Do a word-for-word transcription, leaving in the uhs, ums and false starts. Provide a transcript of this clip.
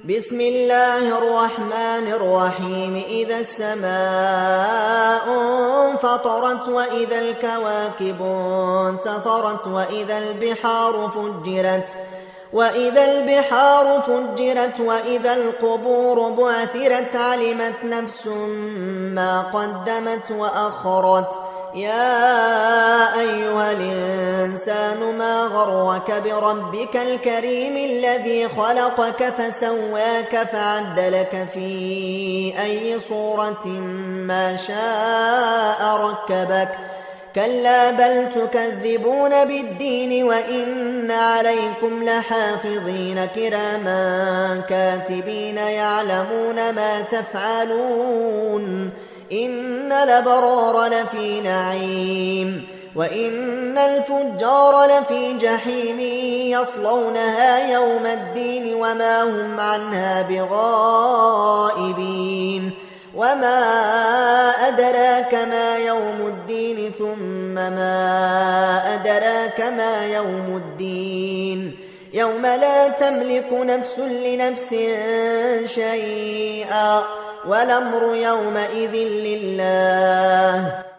بسم الله الرحمن الرحيم إذا السماء انفطرت وإذا الكواكب انتثرت وإذا البحار فجرت وإذا البحار فجرت وإذا القبور بعثرت علمت نفس ما قدمت وأخرت يا أيها الإنسان ما غرك بربك الكريم الذي خلقك فسواك فعدلك في أي صورة ما شاء ركبك كلا بل تكذبون بالدين وإن عليكم لحافظين كراما كاتبين يعلمون ما تفعلون إن الأبرار لفي نعيم وإن الفجار لفي جحيم يصلونها يوم الدين وما هم عنها بغائبين وما أدراك ما يوم الدين ثم ما أدراك ما يوم الدين يوم لا تملك نفس لنفس شيئا والأمر يومئذ لله